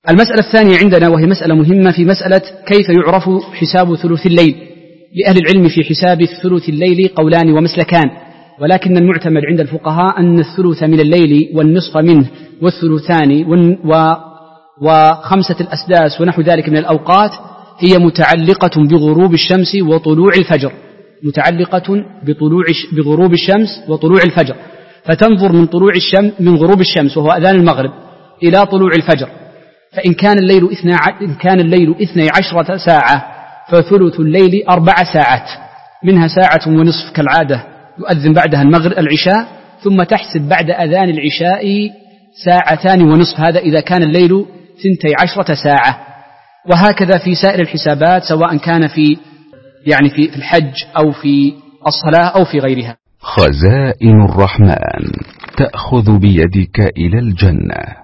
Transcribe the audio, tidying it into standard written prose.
المسألة الثانية عندنا وهي مسألة مهمة في مسألة كيف يعرف حساب ثلث الليل. لأهل العلم في حساب ثلث الليل قولان ومسلكان، ولكن المعتمد عند الفقهاء أن الثلث من الليل والنصف منه والثلثان وخمسة الأسداس ونحو ذلك من الأوقات هي متعلقة بغروب الشمس وطلوع الفجر، متعلقة بغروب الشمس وطلوع الفجر، فتنظر من غروب الشمس وهو أذان المغرب إلى طلوع الفجر، فإن كان الليل 12 ساعة فثلث الليل 4 ساعات، منها ساعة ونصف كالعادة يؤذن بعدها العشاء، ثم تحسب بعد أذان العشاء 2 ساعة ونصف، هذا إذا كان الليل 12 ساعة. وهكذا في سائر الحسابات سواء كان في الحج أو في الصلاة أو في غيرها. خزائن الرحمن تأخذ بيدك إلى الجنة.